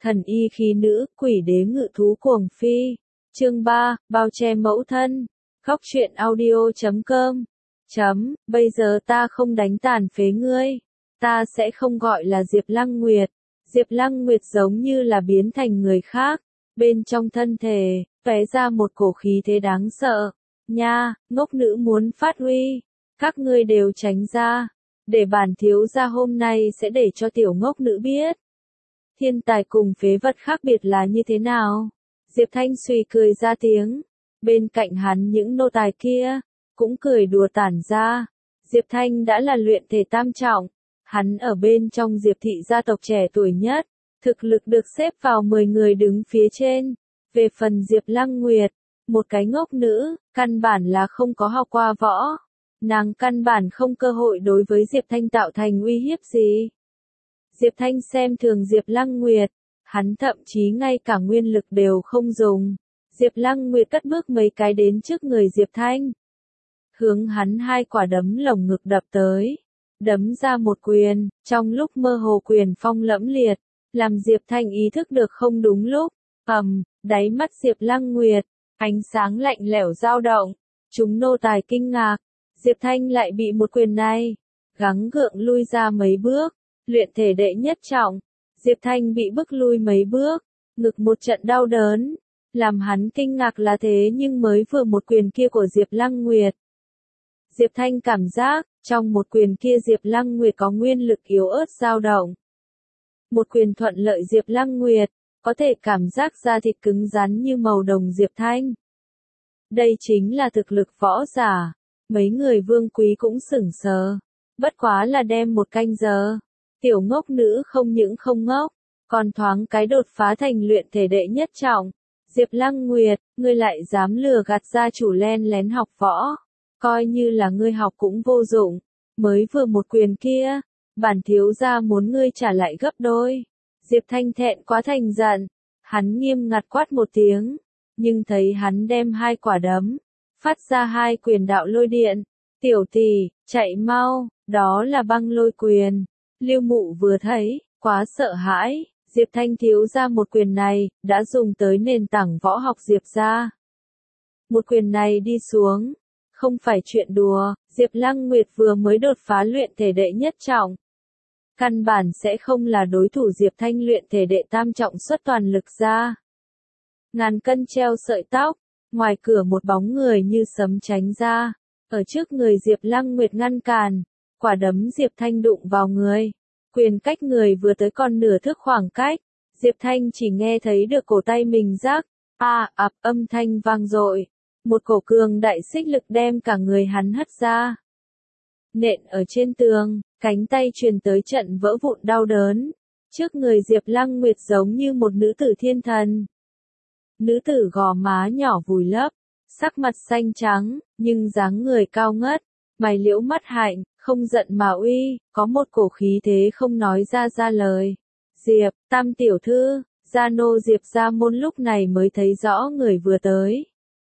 Thần y khí nữ, quỷ đế ngự thú cuồng phi. Chương 3, bao che mẫu thân. Góc truyện audio.com. Bây giờ ta không đánh tàn phế ngươi. Ta sẽ không gọi là Diệp Lăng Nguyệt. Diệp Lăng Nguyệt giống như là biến thành người khác. Bên trong thân thể, tóe ra một cổ khí thế đáng sợ. Nha, ngốc nữ muốn phát huy. Các ngươi đều tránh ra. Để bản thiếu gia hôm nay sẽ để cho tiểu ngốc nữ biết. Thiên tài cùng phế vật khác biệt là như thế nào? Diệp Thanh suy cười ra tiếng. Bên cạnh hắn những nô tài kia, cũng cười đùa tản ra. Diệp Thanh đã là luyện thể tam trọng. Hắn ở bên trong Diệp thị gia tộc trẻ tuổi nhất. Thực lực được xếp vào 10 người đứng phía trên. Về phần Diệp Lăng Nguyệt, một cái ngốc nữ, căn bản là không có học qua võ. Nàng căn bản không cơ hội đối với Diệp Thanh tạo thành uy hiếp gì. Diệp Thanh xem thường Diệp Lăng Nguyệt, hắn thậm chí ngay cả nguyên lực đều không dùng. Diệp Lăng Nguyệt cất bước mấy cái đến trước người Diệp Thanh. Hướng hắn hai quả đấm lồng ngực đập tới. Đấm ra một quyền, trong lúc mơ hồ quyền phong lẫm liệt, làm Diệp Thanh ý thức được không đúng lúc. Đáy mắt Diệp Lăng Nguyệt, ánh sáng lạnh lẽo dao động. Chúng nô tài kinh ngạc. Diệp Thanh lại bị một quyền này gắng gượng lui ra mấy bước. Luyện thể đệ nhất trọng, Diệp Thanh bị bức lui mấy bước, ngực một trận đau đớn, làm hắn kinh ngạc là thế nhưng mới vừa một quyền kia của Diệp Lăng Nguyệt. Diệp Thanh cảm giác, trong một quyền kia Diệp Lăng Nguyệt có nguyên lực yếu ớt dao động. Một quyền thuận lợi Diệp Lăng Nguyệt, có thể cảm giác da thịt cứng rắn như màu đồng Diệp Thanh. Đây chính là thực lực võ giả, mấy người vương quý cũng sửng sờ, bất quá là đem một canh giờ. Tiểu ngốc nữ không những không ngốc, còn thoáng cái đột phá thành luyện thể đệ nhất trọng. Diệp Lăng Nguyệt, ngươi lại dám lừa gạt gia chủ len lén học võ. Coi như là ngươi học cũng vô dụng. Mới vừa một quyền kia, bản thiếu gia muốn ngươi trả lại gấp đôi. Diệp Thanh thẹn quá thành giận. Hắn nghiêm ngặt quát một tiếng. Nhưng thấy hắn đem hai quả đấm, phát ra hai quyền đạo lôi điện. Tiểu tỷ, chạy mau, đó là băng lôi quyền. Lưu Mụ vừa thấy, quá sợ hãi, Diệp Thanh thiếu ra một quyền này, đã dùng tới nền tảng võ học Diệp gia. Một quyền này đi xuống, không phải chuyện đùa, Diệp Lăng Nguyệt vừa mới đột phá luyện thể đệ nhất trọng. Căn bản sẽ không là đối thủ Diệp Thanh luyện thể đệ tam trọng xuất toàn lực ra. Ngàn cân treo sợi tóc, ngoài cửa một bóng người như sấm tránh ra, ở trước người Diệp Lăng Nguyệt ngăn cản. Quả đấm Diệp Thanh đụng vào người. Quyền cách người vừa tới còn nửa thước khoảng cách. Diệp Thanh chỉ nghe thấy được cổ tay mình rắc. Âm thanh vang dội. Một cổ cường đại xích lực đem cả người hắn hất ra. Nện ở trên tường, cánh tay truyền tới trận vỡ vụn đau đớn. Trước người Diệp Lăng Nguyệt giống như một nữ tử thiên thần. Nữ tử gò má nhỏ vùi lấp, sắc mặt xanh trắng, nhưng dáng người cao ngất. Mày liễu mắt hạnh, không giận mà uy, có một cổ khí thế không nói ra lời. Diệp, tam tiểu thư, gia nô Diệp gia môn lúc này mới thấy rõ người vừa tới.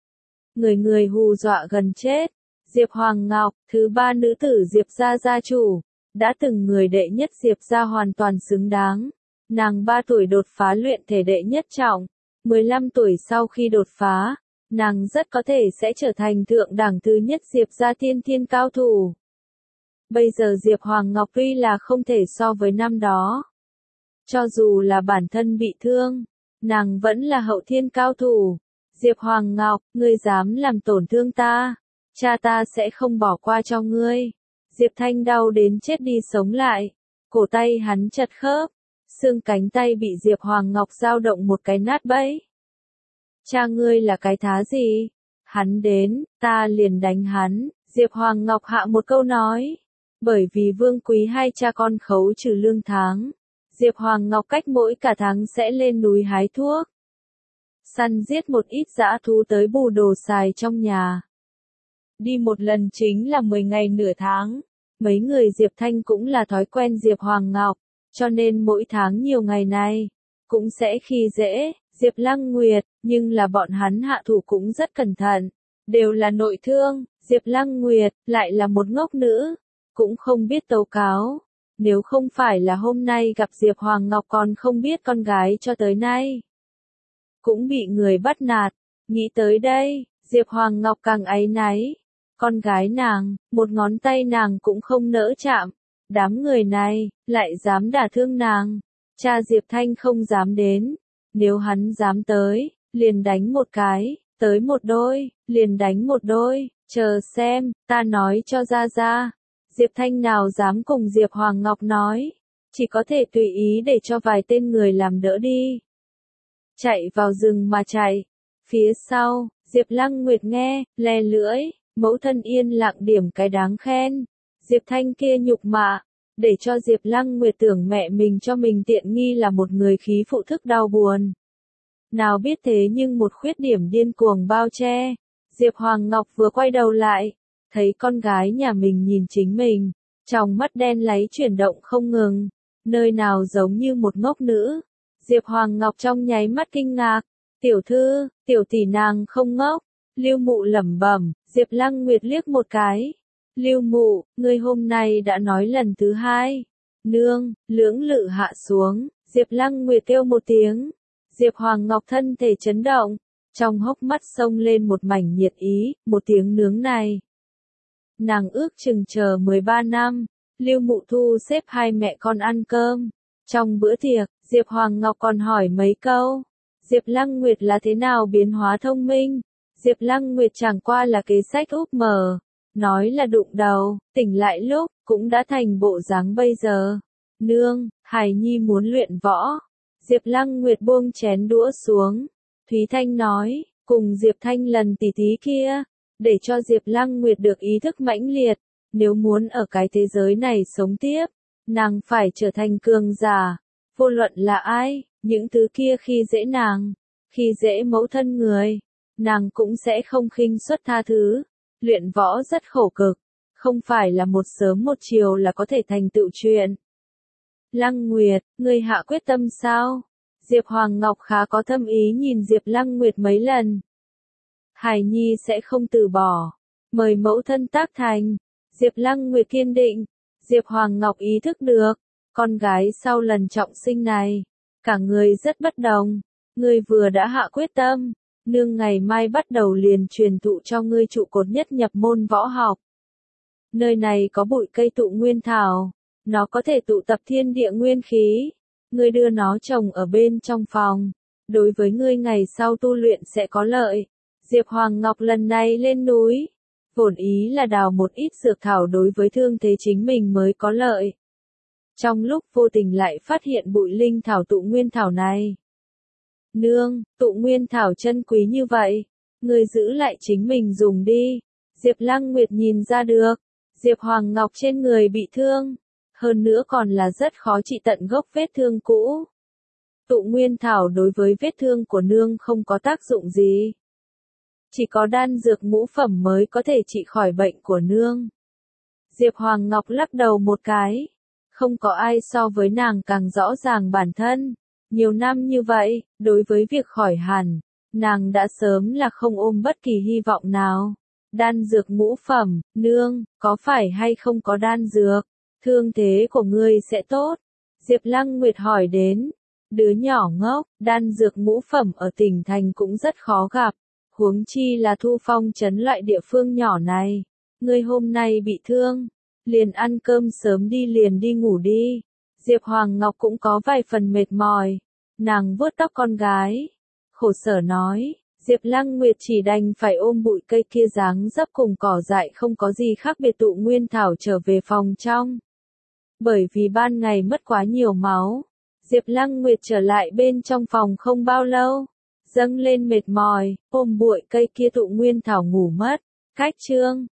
Người hù dọa gần chết. Diệp Hoàng Ngọc, thứ ba nữ tử Diệp gia gia chủ, đã từng người đệ nhất Diệp gia hoàn toàn xứng đáng. Nàng 3 tuổi đột phá luyện thể đệ nhất trọng, 15 tuổi sau khi đột phá. Nàng rất có thể sẽ trở thành thượng đẳng thứ nhất Diệp gia thiên cao thủ. Bây giờ Diệp Hoàng Ngọc tuy là không thể so với năm đó. Cho dù là bản thân bị thương, nàng vẫn là hậu thiên cao thủ. Diệp Hoàng Ngọc, ngươi dám làm tổn thương ta, cha ta sẽ không bỏ qua cho ngươi. Diệp Thanh đau đến chết đi sống lại, cổ tay hắn chật khớp, xương cánh tay bị Diệp Hoàng Ngọc dao động một cái nát bấy. Cha ngươi là cái thá gì? Hắn đến, ta liền đánh hắn. Diệp Hoàng Ngọc hạ một câu nói. Bởi vì vương quý hai cha con khấu trừ lương tháng. Diệp Hoàng Ngọc cách mỗi cả tháng sẽ lên núi hái thuốc. Săn giết một ít dã thú tới bù đồ xài trong nhà. Đi một lần chính là 10 ngày nửa tháng. Mấy người Diệp Thanh cũng là thói quen Diệp Hoàng Ngọc. Cho nên mỗi tháng nhiều ngày này, cũng sẽ khi dễ. Diệp Lăng Nguyệt, nhưng là bọn hắn hạ thủ cũng rất cẩn thận, đều là nội thương. Diệp Lăng Nguyệt lại là một ngốc nữ, cũng không biết tố cáo. Nếu không phải là hôm nay gặp Diệp Hoàng Ngọc còn không biết con gái cho tới nay. Cũng bị người bắt nạt. Nghĩ tới đây, Diệp Hoàng Ngọc càng áy náy. Con gái nàng, một ngón tay nàng cũng không nỡ chạm. Đám người này, lại dám đả thương nàng. Cha Diệp Thanh không dám đến. Nếu hắn dám tới, liền đánh một cái, tới một đôi, liền đánh một đôi, chờ xem, ta nói cho ra. Diệp Thanh nào dám cùng Diệp Hoàng Ngọc nói, chỉ có thể tùy ý để cho vài tên người làm đỡ đi. Chạy vào rừng mà chạy. Phía sau, Diệp Lăng Nguyệt nghe, le lưỡi, mẫu thân yên lặng điểm cái đáng khen. Diệp Thanh kia nhục mạ, để cho Diệp Lăng Nguyệt tưởng mẹ mình cho mình tiện nghi là một người khí phụ thức đau buồn. Nào biết thế nhưng một khuyết điểm điên cuồng bao che. Diệp Hoàng Ngọc vừa quay đầu lại, thấy con gái nhà mình nhìn chính mình, trong mắt đen láy chuyển động không ngừng, nơi nào giống như một ngốc nữ. Diệp Hoàng Ngọc trong nháy mắt kinh ngạc, tiểu thư, tiểu tỷ nàng không ngốc. Lưu Mụ lẩm bẩm. Diệp Lăng Nguyệt liếc một cái. Lưu Mụ, ngươi hôm nay đã nói lần thứ hai. Nương, lưỡng lự hạ xuống, Diệp Lăng Nguyệt kêu một tiếng. Diệp Hoàng Ngọc thân thể chấn động, trong hốc mắt xông lên một mảnh nhiệt ý, một tiếng nướng này. Nàng ước chừng chờ 13 năm, Lưu Mụ thu xếp hai mẹ con ăn cơm. Trong bữa tiệc, Diệp Hoàng Ngọc còn hỏi mấy câu. Diệp Lăng Nguyệt là thế nào biến hóa thông minh? Diệp Lăng Nguyệt chẳng qua là kế sách úp mở. Nói là đụng đầu, tỉnh lại lúc, cũng đã thành bộ dáng bây giờ. Nương, Hải Nhi muốn luyện võ. Diệp Lăng Nguyệt buông chén đũa xuống. Thúy Thanh nói, cùng Diệp Thanh lần tỉ thí kia, để cho Diệp Lăng Nguyệt được ý thức mãnh liệt. Nếu muốn ở cái thế giới này sống tiếp, nàng phải trở thành cường giả. Vô luận là ai, những thứ kia khi dễ nàng, khi dễ mẫu thân người, nàng cũng sẽ không khinh suất tha thứ. Luyện võ rất khổ cực, không phải là một sớm một chiều là có thể thành tựu chuyện. Lăng Nguyệt, ngươi hạ quyết tâm sao? Diệp Hoàng Ngọc khá có thâm ý nhìn Diệp Lăng Nguyệt mấy lần. Hải Nhi sẽ không từ bỏ, mời mẫu thân tác thành. Diệp Lăng Nguyệt kiên định. Diệp Hoàng Ngọc ý thức được, con gái sau lần trọng sinh này, cả người rất bất đồng. Ngươi vừa đã hạ quyết tâm, nương ngày mai bắt đầu liền truyền thụ cho ngươi trụ cột nhất nhập môn võ học. Nơi này có bụi cây tụ nguyên thảo, nó có thể tụ tập thiên địa nguyên khí. Ngươi đưa nó trồng ở bên trong phòng, đối với ngươi ngày sau tu luyện sẽ có lợi. Diệp Hoàng Ngọc lần này lên núi, vốn ý là đào một ít dược thảo đối với thương thế chính mình mới có lợi. Trong lúc vô tình lại phát hiện bụi linh thảo tụ nguyên thảo này. Nương, tụ nguyên thảo chân quý như vậy, ngươi giữ lại chính mình dùng đi. Diệp Lăng Nguyệt nhìn ra được, Diệp Hoàng Ngọc trên người bị thương, hơn nữa còn là rất khó trị tận gốc vết thương cũ. Tụ nguyên thảo đối với vết thương của nương không có tác dụng gì. Chỉ có đan dược ngũ phẩm mới có thể trị khỏi bệnh của nương. Diệp Hoàng Ngọc lắc đầu một cái. Không có ai so với nàng càng rõ ràng bản thân. Nhiều năm như vậy, đối với việc khỏi hẳn, nàng đã sớm là không ôm bất kỳ hy vọng nào. Đan dược ngũ phẩm, nương, có phải hay không có đan dược? Thương thế của ngươi sẽ tốt. Diệp Lăng Nguyệt hỏi đến. Đứa nhỏ ngốc, đan dược ngũ phẩm ở tỉnh thành cũng rất khó gặp. Huống chi là Thu Phong trấn loại địa phương nhỏ này. Ngươi hôm nay bị thương, liền ăn cơm sớm đi liền đi ngủ đi. Diệp Hoàng Ngọc cũng có vài phần mệt mỏi. Nàng vuốt tóc con gái. Khổ sở nói, Diệp Lăng Nguyệt chỉ đành phải ôm bụi cây kia dáng dấp cùng cỏ dại không có gì khác biệt tụ nguyên thảo trở về phòng trong. Bởi vì ban ngày mất quá nhiều máu, Diệp Lăng Nguyệt trở lại bên trong phòng không bao lâu. Dâng lên mệt mỏi, ôm bụi cây kia tụ nguyên thảo ngủ mất. Cách chương